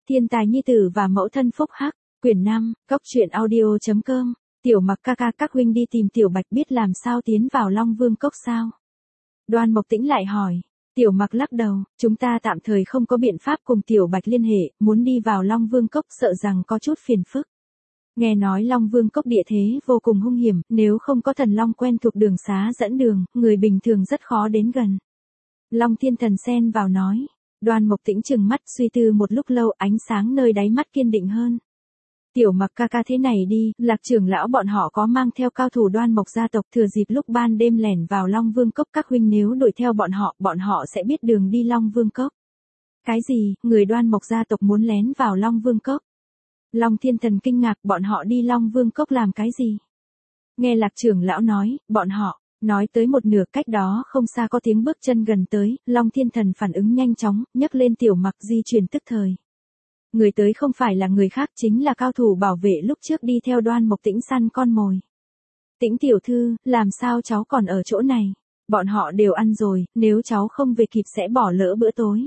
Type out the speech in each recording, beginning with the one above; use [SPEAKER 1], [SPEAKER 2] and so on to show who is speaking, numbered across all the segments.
[SPEAKER 1] Thiên tài nhi tử và mẫu thân phúc hắc, quyển 5, góc truyện audio.com, Tiểu Mặc ca ca các huynh đi tìm Tiểu Bạch biết làm sao tiến vào Long Vương Cốc sao? Đoan Mộc Tĩnh lại hỏi, Tiểu Mặc lắc đầu, chúng ta tạm thời không có biện pháp cùng Tiểu Bạch liên hệ, muốn đi vào Long Vương Cốc sợ rằng có chút phiền phức. Nghe nói Long Vương Cốc địa thế vô cùng hung hiểm, nếu không có thần long quen thuộc đường xá dẫn đường, người bình thường rất khó đến gần. Long Thiên Thần xen vào nói. Đoan Mộc Tĩnh trừng mắt suy tư một lúc lâu, ánh sáng nơi đáy mắt kiên định hơn. Tiểu Mặc ca ca thế này đi, Lạc trưởng lão bọn họ có mang theo cao thủ Đoan Mộc gia tộc, thừa dịp lúc ban đêm lẻn vào Long Vương Cốc, các huynh nếu đuổi theo bọn họ sẽ biết đường đi Long Vương Cốc. Cái gì, người Đoan Mộc gia tộc muốn lén vào Long Vương Cốc? Long Thiên Thần kinh ngạc, bọn họ đi Long Vương Cốc làm cái gì? Nghe Lạc trưởng lão nói, bọn họ. Nói tới một nửa, cách đó không xa có tiếng bước chân gần tới, Long Thiên Thần phản ứng nhanh chóng, nhấc lên Tiểu Mặc di chuyển tức thời. Người tới không phải là người khác, chính là cao thủ bảo vệ lúc trước đi theo Đoan Mộc Tĩnh săn con mồi. Tĩnh tiểu thư, làm sao cháu còn ở chỗ này? Bọn họ đều ăn rồi, nếu cháu không về kịp sẽ bỏ lỡ bữa tối.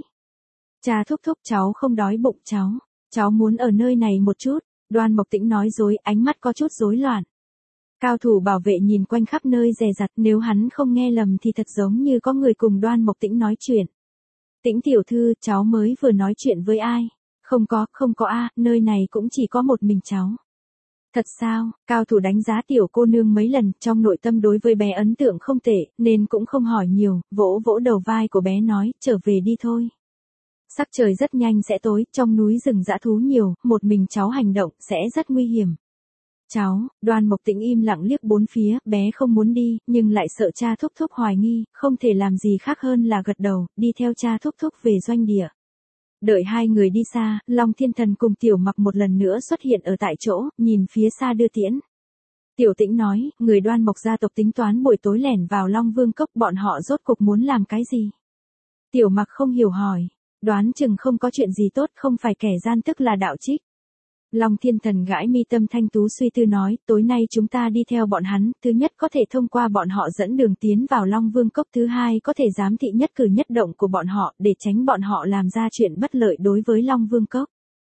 [SPEAKER 1] Cha thúc thúc, cháu không đói bụng cháu muốn ở nơi này một chút. Đoan Mộc Tĩnh nói dối, ánh mắt có chút rối loạn. Cao thủ bảo vệ nhìn quanh khắp nơi dè dặt, nếu hắn không nghe lầm thì thật giống như có người cùng Đoan Mộc Tĩnh nói chuyện. Tĩnh tiểu thư, cháu mới vừa nói chuyện với ai? Không có a, nơi này cũng chỉ có một mình cháu. Thật sao? Cao thủ đánh giá tiểu cô nương mấy lần, trong nội tâm đối với bé ấn tượng không tệ, nên cũng không hỏi nhiều, vỗ vỗ đầu vai của bé nói, trở về đi thôi. Sắc trời rất nhanh sẽ tối, trong núi rừng dã thú nhiều, một mình cháu hành động sẽ rất nguy hiểm. Cháu, Đoan Mộc Tĩnh im lặng liếc bốn phía, bé không muốn đi, nhưng lại sợ cha thúc thúc hoài nghi, không thể làm gì khác hơn là gật đầu, đi theo cha thúc thúc về doanh địa. Đợi hai người đi xa, Long Thiên Thần cùng Tiểu Mặc một lần nữa xuất hiện ở tại chỗ, nhìn phía xa đưa tiễn. Tiểu Tĩnh nói, người Đoan Mộc gia tộc tính toán buổi tối lẻn vào Long Vương Cốc, bọn họ rốt cuộc muốn làm cái gì? Tiểu Mặc không hiểu hỏi, đoán chừng không có chuyện gì tốt, không phải kẻ gian tức là đạo trích. Long Thiên Thần gãi mi tâm thanh tú suy tư nói, tối nay chúng ta đi theo bọn hắn, thứ nhất có thể thông qua bọn họ dẫn đường tiến vào Long Vương Cốc, thứ hai có thể giám thị nhất cử nhất động của bọn họ, để tránh bọn họ làm ra chuyện bất lợi đối với Long Vương Cốc.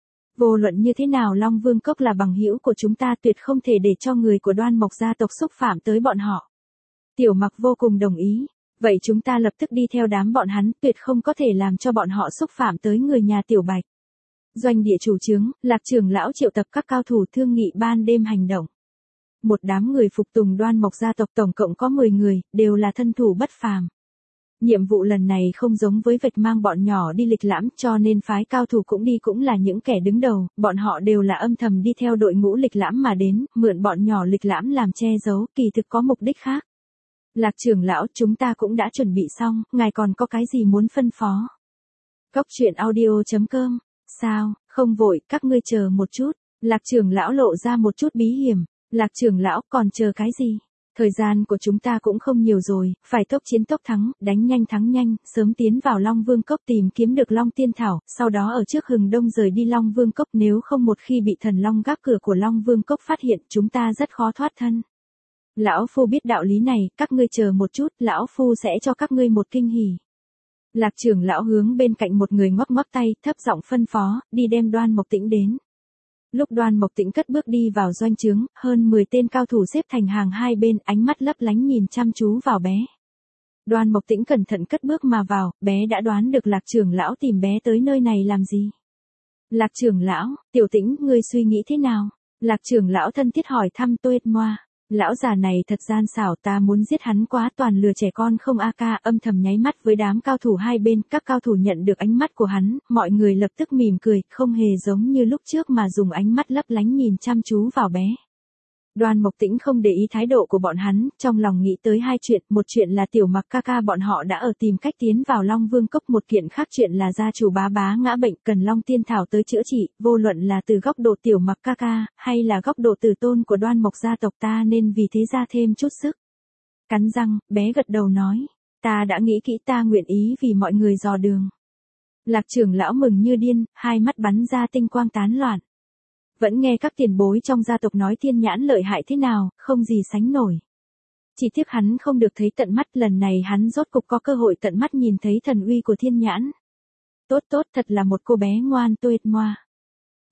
[SPEAKER 1] Vô luận như thế nào Long Vương Cốc là bằng hữu của chúng ta, tuyệt không thể để cho người của Đoan Mộc gia tộc xúc phạm tới bọn họ. Tiểu Mặc vô cùng đồng ý, vậy chúng ta lập tức đi theo đám bọn hắn, tuyệt không có thể làm cho bọn họ xúc phạm tới người nhà Tiểu Bạch. Doanh địa chủ trướng, Lạc trưởng lão triệu tập các cao thủ thương nghị ban đêm hành động. Một đám người phục tùng Đoan Mộc gia tộc tổng cộng có 10 người, đều là thân thủ bất phàm. Nhiệm vụ lần này không giống với việc mang bọn nhỏ đi lịch lãm, cho nên phái cao thủ cũng là những kẻ đứng đầu, bọn họ đều là âm thầm đi theo đội ngũ lịch lãm mà đến, mượn bọn nhỏ lịch lãm làm che giấu, kỳ thực có mục đích khác. Lạc trưởng lão, chúng ta cũng đã chuẩn bị xong, ngài còn có cái gì muốn phân phó? Góc truyện audio.com. Sao, không vội, các ngươi chờ một chút. Lạc trưởng lão lộ ra một chút bí hiểm. Lạc trưởng lão, còn chờ cái gì? Thời gian của chúng ta cũng không nhiều rồi, phải tốc chiến tốc thắng, đánh nhanh thắng nhanh, sớm tiến vào Long Vương Cốc tìm kiếm được Long Tiên Thảo, sau đó ở trước hừng đông rời đi Long Vương Cốc, nếu không một khi bị thần long gác cửa của Long Vương Cốc phát hiện, chúng ta rất khó thoát thân. Lão phu biết đạo lý này, các ngươi chờ một chút, lão phu sẽ cho các ngươi một kinh hỉ. Lạc trưởng lão hướng bên cạnh một người ngoắc ngoắc tay, thấp giọng phân phó, đi đem Đoan Mộc Tĩnh đến. Lúc Đoan Mộc Tĩnh cất bước đi vào doanh trướng, hơn 10 tên cao thủ xếp thành hàng hai bên, ánh mắt lấp lánh nhìn chăm chú vào bé. Đoan Mộc Tĩnh cẩn thận cất bước mà vào, bé đã đoán được Lạc trưởng lão tìm bé tới nơi này làm gì. Lạc trưởng lão, Tiểu Tĩnh, ngươi suy nghĩ thế nào? Lạc trưởng lão thân thiết hỏi thăm Tuết Moa. Lão già này thật gian xảo, ta muốn giết hắn quá, toàn lừa trẻ con không a ca, âm thầm nháy mắt với đám cao thủ hai bên, các cao thủ nhận được ánh mắt của hắn, mọi người lập tức mỉm cười, không hề giống như lúc trước mà dùng ánh mắt lấp lánh nhìn chăm chú vào bé. Đoan Mộc Tĩnh không để ý thái độ của bọn hắn, trong lòng nghĩ tới hai chuyện, một chuyện là Tiểu Mặc ca ca bọn họ đã ở tìm cách tiến vào Long Vương Cốc, một kiện khác chuyện là gia chủ bá bá ngã bệnh cần Long Tiên Thảo tới chữa trị, vô luận là từ góc độ Tiểu Mặc ca ca, hay là góc độ tử tôn của Đoan Mộc gia tộc ta nên vì thế ra thêm chút sức. Cắn răng, bé gật đầu nói, ta đã nghĩ kỹ, ta nguyện ý vì mọi người dò đường. Lạc trưởng lão mừng như điên, hai mắt bắn ra tinh quang tán loạn. Vẫn nghe các tiền bối trong gia tộc nói Thiên Nhãn lợi hại thế nào, không gì sánh nổi. Chỉ tiếc hắn không được thấy tận mắt, lần này hắn rốt cục có cơ hội tận mắt nhìn thấy thần uy của Thiên Nhãn. Tốt, thật là một cô bé ngoan Tuết Moa.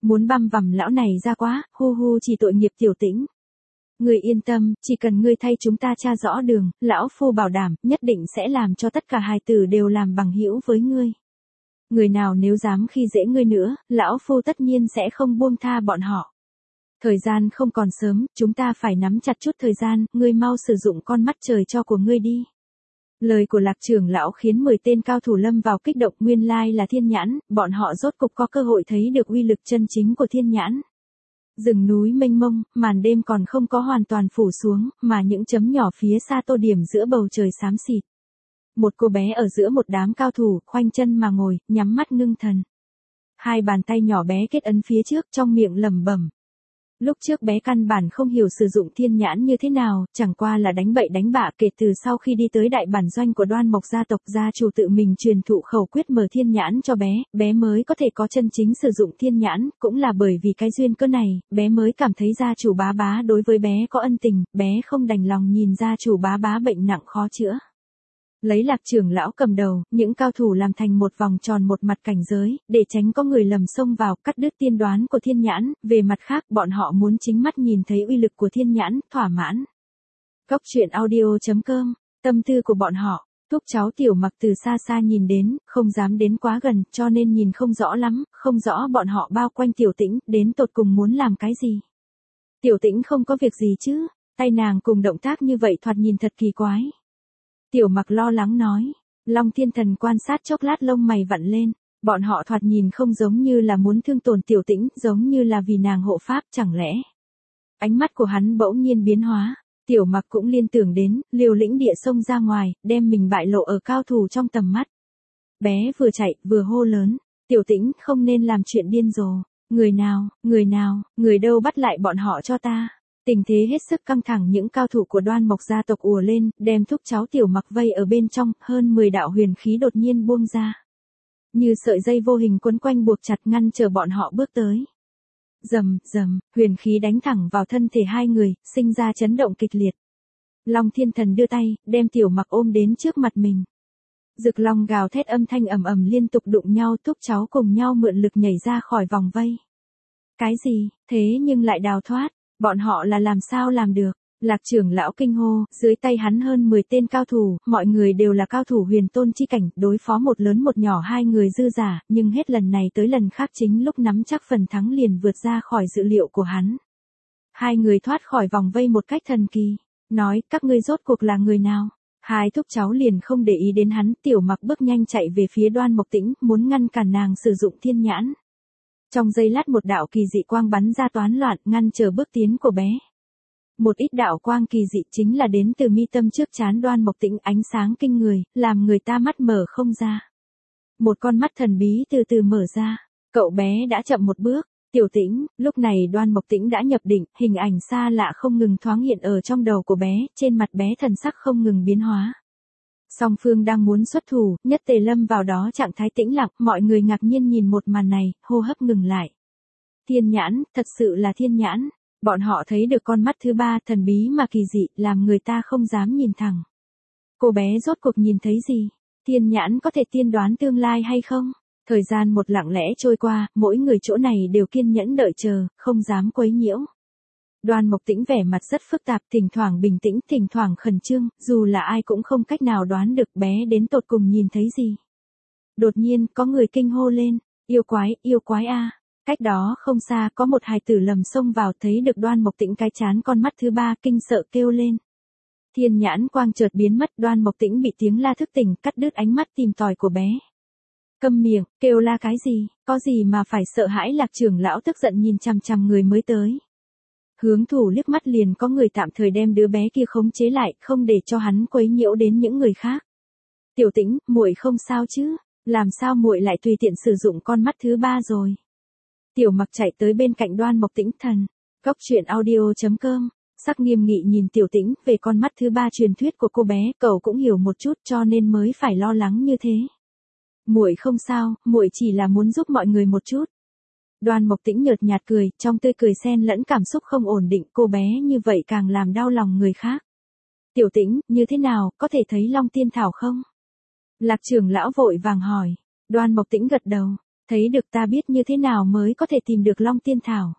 [SPEAKER 1] Muốn băm vằm lão này ra quá, hu hu chỉ tội nghiệp Tiểu Tĩnh. Ngươi yên tâm, chỉ cần ngươi thay chúng ta tra rõ đường, lão phu bảo đảm, nhất định sẽ làm cho tất cả hài tử đều làm bằng hữu với ngươi. Người nào nếu dám khi dễ ngươi nữa, lão phu tất nhiên sẽ không buông tha bọn họ. Thời gian không còn sớm, chúng ta phải nắm chặt chút thời gian, ngươi mau sử dụng con mắt trời cho của ngươi đi. Lời của Lạc trưởng lão khiến 10 tên cao thủ lâm vào kích động, nguyên lai là thiên nhãn, bọn họ rốt cục có cơ hội thấy được uy lực chân chính của thiên nhãn. Rừng núi mênh mông, màn đêm còn không có hoàn toàn phủ xuống, mà những chấm nhỏ phía xa tô điểm giữa bầu trời xám xịt. Một cô bé ở giữa một đám cao thủ, khoanh chân mà ngồi, nhắm mắt ngưng thần. Hai bàn tay nhỏ bé kết ấn phía trước, trong miệng lẩm bẩm. Lúc trước bé căn bản không hiểu sử dụng thiên nhãn như thế nào, chẳng qua là đánh bậy đánh bạ. Kể từ sau khi đi tới đại bản doanh của Đoan Mộc gia tộc, gia chủ tự mình truyền thụ khẩu quyết mở thiên nhãn cho bé mới có thể có chân chính sử dụng thiên nhãn, cũng là bởi vì cái duyên cớ này, bé mới cảm thấy gia chủ bá bá đối với bé có ân tình, bé không đành lòng nhìn gia chủ bá bá bệnh nặng khó chữa. Lấy Lạc trưởng lão cầm đầu, những cao thủ làm thành một vòng tròn một mặt cảnh giới, để tránh có người lầm xông vào, cắt đứt tiên đoán của thiên nhãn. Về mặt khác, bọn họ muốn chính mắt nhìn thấy uy lực của thiên nhãn, thỏa mãn. Cốc truyện audio.com, tâm tư của bọn họ, thúc cháu Tiểu Mặc từ xa xa nhìn đến, không dám đến quá gần, cho nên nhìn không rõ lắm, không rõ bọn họ bao quanh Tiểu Tĩnh, đến tột cùng muốn làm cái gì. Tiểu Tĩnh không có việc gì chứ, tay nàng cùng động tác như vậy thoạt nhìn thật kỳ quái. Tiểu Mặc lo lắng nói. Long Thiên Thần quan sát chốc lát lông mày vặn lên, bọn họ thoạt nhìn không giống như là muốn thương tổn Tiểu Tĩnh, giống như là vì nàng hộ pháp, chẳng lẽ. Ánh mắt của hắn bỗng nhiên biến hóa, Tiểu Mặc cũng liên tưởng đến, liều lĩnh địa xông ra ngoài, đem mình bại lộ ở cao thủ trong tầm mắt. Bé vừa chạy, vừa hô lớn, Tiểu Tĩnh không nên làm chuyện điên rồ, người đâu bắt lại bọn họ cho ta. Tình thế hết sức căng thẳng, những cao thủ của Đoan Mộc gia tộc ùa lên, đem thúc cháu Tiểu Mặc vây ở bên trong, hơn 10 đạo huyền khí đột nhiên buông ra. Như sợi dây vô hình quấn quanh buộc chặt ngăn chờ bọn họ bước tới. Rầm, rầm, huyền khí đánh thẳng vào thân thể hai người, sinh ra chấn động kịch liệt. Long Thiên Thần đưa tay, đem Tiểu Mặc ôm đến trước mặt mình. Rực long gào thét âm thanh ầm ầm liên tục đụng nhau, thúc cháu cùng nhau mượn lực nhảy ra khỏi vòng vây. Cái gì, thế nhưng lại đào thoát? Bọn họ là làm sao làm được? Lạc trưởng lão kinh hô, dưới tay hắn hơn 10 tên cao thủ, mọi người đều là cao thủ huyền tôn chi cảnh, đối phó một lớn một nhỏ hai người dư giả, nhưng hết lần này tới lần khác chính lúc nắm chắc phần thắng liền vượt ra khỏi dự liệu của hắn. Hai người thoát khỏi vòng vây một cách thần kỳ, nói, các ngươi rốt cuộc là người nào? Hai thúc cháu liền không để ý đến hắn, Tiểu Mặc bước nhanh chạy về phía Đoan Mộc Tĩnh, muốn ngăn cản nàng sử dụng thiên nhãn. Trong giây lát một đạo kỳ dị quang bắn ra toán loạn, ngăn trở bước tiến của bé. Một ít đạo quang kỳ dị chính là đến từ mi tâm trước trán Đoan Mộc Tĩnh, ánh sáng kinh người, làm người ta mắt mở không ra. Một con mắt thần bí từ từ mở ra, cậu bé đã chậm một bước. Tiểu Tĩnh, lúc này Đoan Mộc Tĩnh đã nhập định, hình ảnh xa lạ không ngừng thoáng hiện ở trong đầu của bé, trên mặt bé thần sắc không ngừng biến hóa. Song phương đang muốn xuất thủ, nhất tề lâm vào đó trạng thái tĩnh lặng, mọi người ngạc nhiên nhìn một màn này, hô hấp ngừng lại. Thiên nhãn, thật sự là thiên nhãn. Bọn họ thấy được con mắt thứ ba, thần bí mà kỳ dị, làm người ta không dám nhìn thẳng. Cô bé rốt cuộc nhìn thấy gì? Thiên nhãn có thể tiên đoán tương lai hay không? Thời gian một lặng lẽ trôi qua, mỗi người chỗ này đều kiên nhẫn đợi chờ, không dám quấy nhiễu. Đoan Mộc Tĩnh vẻ mặt rất phức tạp, thỉnh thoảng bình tĩnh, thỉnh thoảng khẩn trương, dù là ai cũng không cách nào đoán được bé đến tột cùng nhìn thấy gì. Đột nhiên, có người kinh hô lên, yêu quái a. Cách đó không xa, có một hài tử lầm xông vào, thấy được Đoan Mộc Tĩnh cái chán con mắt thứ ba, kinh sợ kêu lên. Thiên nhãn quang chợt biến mất, Đoan Mộc Tĩnh bị tiếng la thức tỉnh, cắt đứt ánh mắt tìm tòi của bé. Câm miệng, kêu la cái gì, có gì mà phải sợ hãi? Lạc trưởng lão tức giận nhìn chằm chằm người mới tới. Hướng thủ liếc mắt liền có người tạm thời đem đứa bé kia khống chế lại, không để cho hắn quấy nhiễu đến những người khác. Tiểu Tĩnh, muội không sao chứ? Làm sao muội lại tùy tiện sử dụng con mắt thứ ba rồi? Tiểu Mặc chạy tới bên cạnh Đoan Mộc Tĩnh. Thần, Cốc truyện audio.com, sắc nghiêm nghị nhìn Tiểu Tĩnh, về con mắt thứ ba truyền thuyết của cô bé, cậu cũng hiểu một chút cho nên mới phải lo lắng như thế. Muội không sao, muội chỉ là muốn giúp mọi người một chút. Đoan Mộc Tĩnh nhợt nhạt cười, trong tươi cười xen lẫn cảm xúc không ổn định, cô bé như vậy càng làm đau lòng người khác. Tiểu Tĩnh, như thế nào, có thể thấy Long Tiên Thảo không? Lạc trưởng lão vội vàng hỏi. Đoan Mộc Tĩnh gật đầu, Thấy được ta biết như thế nào mới có thể tìm được Long Tiên Thảo.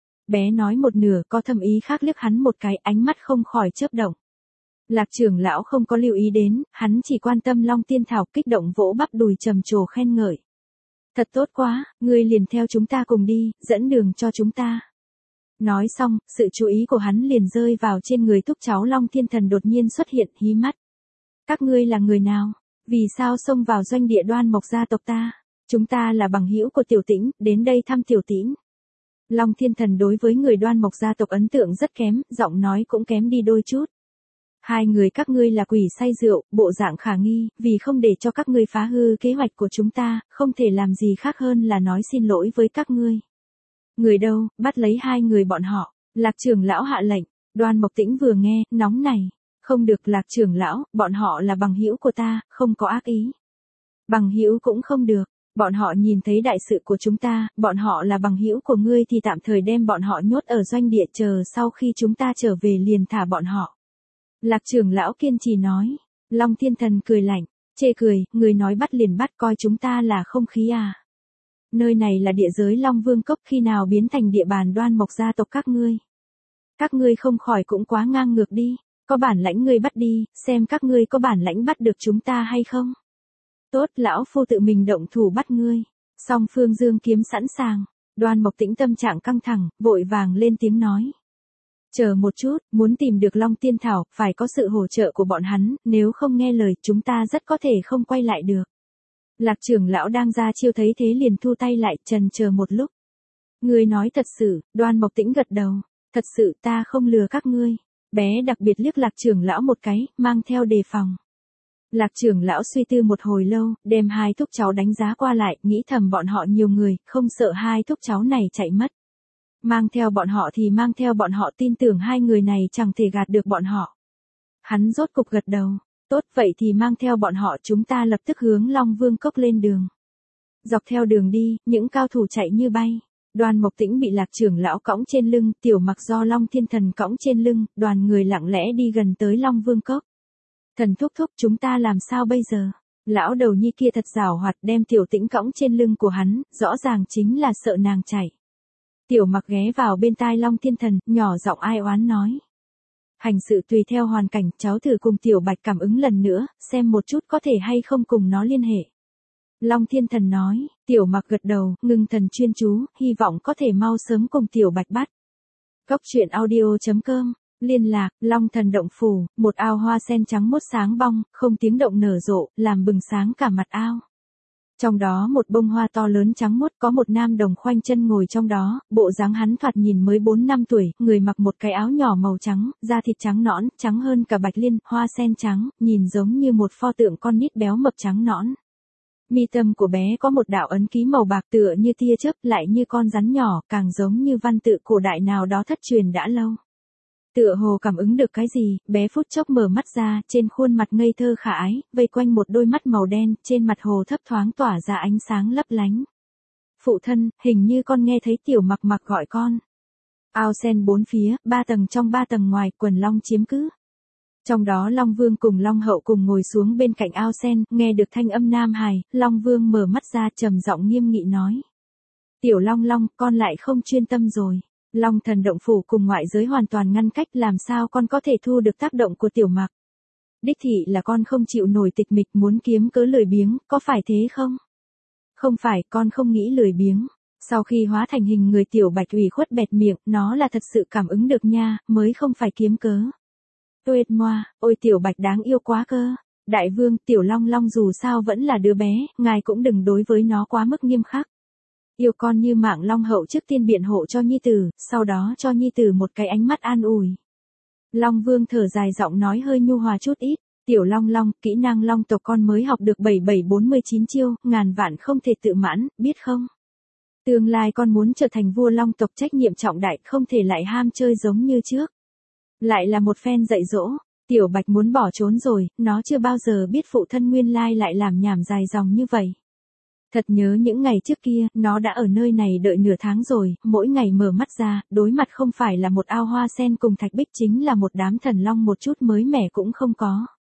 [SPEAKER 1] Bé nói một nửa có thâm ý khác liếc hắn một cái, ánh mắt không khỏi chớp động. Lạc trưởng lão không có lưu ý đến, hắn chỉ quan tâm Long Tiên Thảo, kích động vỗ bắp đùi trầm trồ khen ngợi. Thật tốt quá, ngươi liền theo chúng ta cùng đi, dẫn đường cho chúng ta. Nói xong, sự chú ý của hắn liền rơi vào trên người thúc cháu Long Thiên Thần đột nhiên xuất hiện, hí mắt. Các ngươi là người nào? Vì sao xông vào doanh địa Đoan Mộc gia tộc ta? Chúng ta là bằng hữu của Tiểu Tĩnh, đến đây thăm Tiểu Tĩnh. Long Thiên Thần đối với người Đoan Mộc gia tộc ấn tượng rất kém, giọng nói cũng kém đi đôi chút. Hai người các ngươi là quỷ say rượu, bộ dạng khả nghi, vì không để cho các ngươi phá hư kế hoạch của chúng ta, không thể làm gì khác hơn là nói xin lỗi với các ngươi. Người đâu, bắt lấy hai người bọn họ. Lạc trưởng lão hạ lệnh. Đoan Mộc Tĩnh vừa nghe, nóng này. Không được Lạc trưởng lão, bọn họ là bằng hữu của ta, không có ác ý. Bằng hữu cũng không được. Bọn họ nhìn thấy đại sự của chúng ta, bọn họ là bằng hữu của ngươi thì tạm thời đem bọn họ nhốt ở doanh địa, chờ sau khi chúng ta trở về liền thả bọn họ. Lạc trưởng lão kiên trì nói. Long Thiên Thần cười lạnh, chê cười, người nói bắt liền bắt, coi chúng ta là không khí à. Nơi này là địa giới Long Vương Cốc, khi nào biến thành địa bàn Đoan Mộc gia tộc các ngươi. Các ngươi không khỏi cũng quá ngang ngược đi, có bản lãnh ngươi bắt đi, xem các ngươi có bản lãnh bắt được chúng ta hay không. Tốt, lão phu tự mình động thủ bắt ngươi. Song phương dương kiếm sẵn sàng. Đoan Mộc Tĩnh tâm trạng căng thẳng, vội vàng lên tiếng nói. Chờ một chút, muốn tìm được Long Tiên Thảo, phải có sự hỗ trợ của bọn hắn, nếu không nghe lời, chúng ta rất có thể không quay lại được. Lạc trưởng lão đang ra chiêu thấy thế liền thu tay lại, chần chờ một lúc. Ngươi nói thật sự, Đoan Mộc Tĩnh gật đầu. Thật sự ta không lừa các ngươi. Bé đặc biệt liếc Lạc trưởng lão một cái, mang theo đề phòng. Lạc trưởng lão suy tư một hồi lâu, đem hai thúc cháu đánh giá qua lại, nghĩ thầm bọn họ nhiều người, không sợ hai thúc cháu này chạy mất. Mang theo bọn họ thì mang theo bọn họ, tin tưởng hai người này chẳng thể gạt được bọn họ. Hắn rốt cục gật đầu. Tốt, vậy thì mang theo bọn họ, chúng ta lập tức hướng Long Vương Cốc lên đường. Dọc theo đường đi, những cao thủ chạy như bay. Đoan Mộc Tĩnh bị Lạc trưởng lão cõng trên lưng, Tiểu Mặc do Long Thiên Thần cõng trên lưng, đoàn người lặng lẽ đi gần tới Long Vương Cốc. Thần thúc thúc, chúng ta làm sao bây giờ? Lão đầu nhi kia thật giảo hoạt, đem Tiểu Tĩnh cõng trên lưng của hắn, rõ ràng chính là sợ nàng chạy. Tiểu Mặc ghé vào bên tai Long Thiên Thần, nhỏ giọng ai oán nói. Hành sự tùy theo hoàn cảnh, cháu thử cùng Tiểu Bạch cảm ứng lần nữa, xem một chút có thể hay không cùng nó liên hệ. Long Thiên Thần nói. Tiểu Mặc gật đầu, ngưng thần chuyên chú, hy vọng có thể mau sớm cùng Tiểu Bạch bắt. Cốc truyện audio.com. Liên lạc, Long Thần Động Phủ, một ao hoa sen trắng muốt sáng bong, không tiếng động nở rộ, làm bừng sáng cả mặt ao. Trong đó một bông hoa to lớn trắng muốt, có một nam đồng khoanh chân ngồi trong đó, bộ dáng hắn thoạt nhìn mới 4 năm tuổi, người mặc một cái áo nhỏ màu trắng, da thịt trắng nõn, trắng hơn cả bạch liên, hoa sen trắng, nhìn giống như một pho tượng con nít béo mập trắng nõn. Mi tâm của bé có một đạo ấn ký màu bạc tựa như tia chớp, lại như con rắn nhỏ, càng giống như văn tự cổ đại nào đó thất truyền đã lâu. Tựa hồ cảm ứng được cái gì, bé phút chốc mở mắt ra, trên khuôn mặt ngây thơ khả ái, vây quanh một đôi mắt màu đen, trên mặt hồ thấp thoáng tỏa ra ánh sáng lấp lánh. Phụ thân, hình như con nghe thấy Tiểu Mặc Mặc gọi con. Ao sen 4 phía, 3 tầng trong 3 tầng ngoài, quần long chiếm cứ. Trong đó Long Vương cùng Long Hậu cùng ngồi xuống bên cạnh ao sen, nghe được thanh âm nam hài, Long Vương mở mắt ra trầm giọng nghiêm nghị nói. Tiểu Long Long, con lại không chuyên tâm rồi. Long Thần Động Phủ cùng ngoại giới hoàn toàn ngăn cách, làm sao con có thể thu được tác động của Tiểu Mặc? Đích thị là con không chịu nổi tịch mịch, muốn kiếm cớ lười biếng, có phải thế không? Không phải, con không nghĩ lười biếng. Sau khi hóa thành hình người Tiểu Bạch ủy khuất bẹt miệng, nó là thật sự cảm ứng được nha, mới không phải kiếm cớ. Tuyệt moa, ôi Tiểu Bạch đáng yêu quá cơ. Đại vương, Tiểu Long Long dù sao vẫn là đứa bé, ngài cũng đừng đối với nó quá mức nghiêm khắc. Yêu con như mạng. Long Hậu trước tiên biện hộ cho nhi tử, sau đó cho nhi tử một cái ánh mắt an ủi. Long Vương thở dài, giọng nói hơi nhu hòa chút ít. Tiểu Long Long, kỹ năng Long tộc con mới học được 7749 chiêu, ngàn vạn không thể tự mãn, biết không? Tương lai con muốn trở thành vua Long tộc, trách nhiệm trọng đại, không thể lại ham chơi giống như trước. Lại là một phen dạy dỗ. Tiểu Bạch muốn bỏ trốn rồi, nó chưa bao giờ biết phụ thân nguyên lai lại làm nhảm dài dòng như vậy. Thật nhớ những ngày trước kia, nó đã ở nơi này đợi nửa tháng rồi, mỗi ngày mở mắt ra, đối mặt không phải là một ao hoa sen cùng thạch bích, chính là một đám thần long, một chút mới mẻ cũng không có.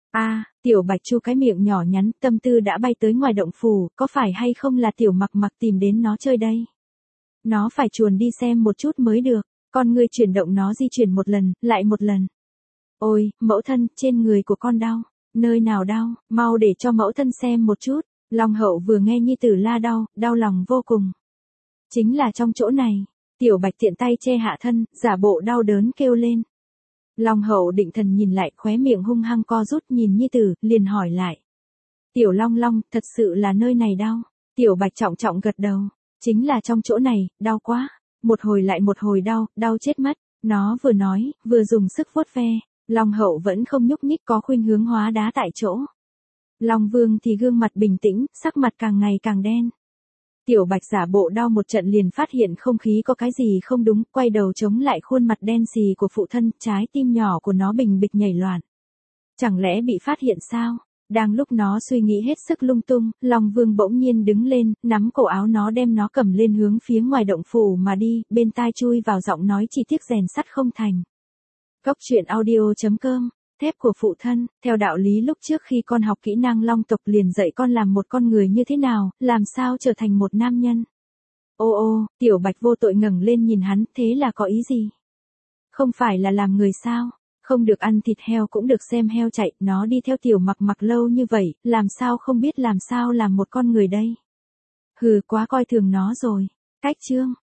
[SPEAKER 1] Tiểu Bạch chu cái miệng nhỏ nhắn, tâm tư đã bay tới ngoài động phủ, có phải hay không là Tiểu Mặc Mặc tìm đến nó chơi đây? Nó phải chuồn đi xem một chút mới được, con ngươi chuyển động nó di chuyển một lần, lại một lần. Ôi, mẫu thân, trên người của con đau, nơi nào đau, mau để cho mẫu thân xem một chút. Long Hậu vừa nghe nhi tử la đau, đau lòng vô cùng. Chính là trong chỗ này, Tiểu Bạch tiện tay che hạ thân, giả bộ đau đớn kêu lên. Long Hậu định thần nhìn lại, khóe miệng hung hăng co rút nhìn nhi tử, liền hỏi lại. Tiểu Long Long, thật sự là nơi này đau. Tiểu Bạch trọng trọng gật đầu. Chính là trong chỗ này, đau quá. Một hồi lại một hồi đau, đau chết mất. Nó vừa nói, vừa dùng sức vuốt ve. Long Hậu vẫn không nhúc nhích, có khuynh hướng hóa đá tại chỗ. Long Vương thì gương mặt bình tĩnh, sắc mặt càng ngày càng đen. Tiểu Bạch giả bộ đau một trận liền phát hiện không khí có cái gì không đúng, quay đầu chống lại khuôn mặt đen xì của phụ thân, trái tim nhỏ của nó bình bịch nhảy loạn. Chẳng lẽ bị phát hiện sao? Đang lúc nó suy nghĩ hết sức lung tung, Long Vương bỗng nhiên đứng lên, nắm cổ áo nó đem nó cầm lên hướng phía ngoài động phủ mà đi, bên tai chui vào giọng nói chi tiết rèn sắt không thành. Cốc truyện audio.com, thép của phụ thân, theo đạo lý lúc trước khi con học kỹ năng long tộc liền dạy con làm một con người như thế nào, làm sao trở thành một nam nhân. Ô, Tiểu Bạch vô tội ngẩng lên nhìn hắn, thế là có ý gì? Không phải là làm người sao? Không được ăn thịt heo cũng được xem heo chạy, nó đi theo Tiểu Mặc Mặc lâu như vậy, làm sao không biết làm sao làm một con người đây? Hừ, quá coi thường nó rồi. Cách chương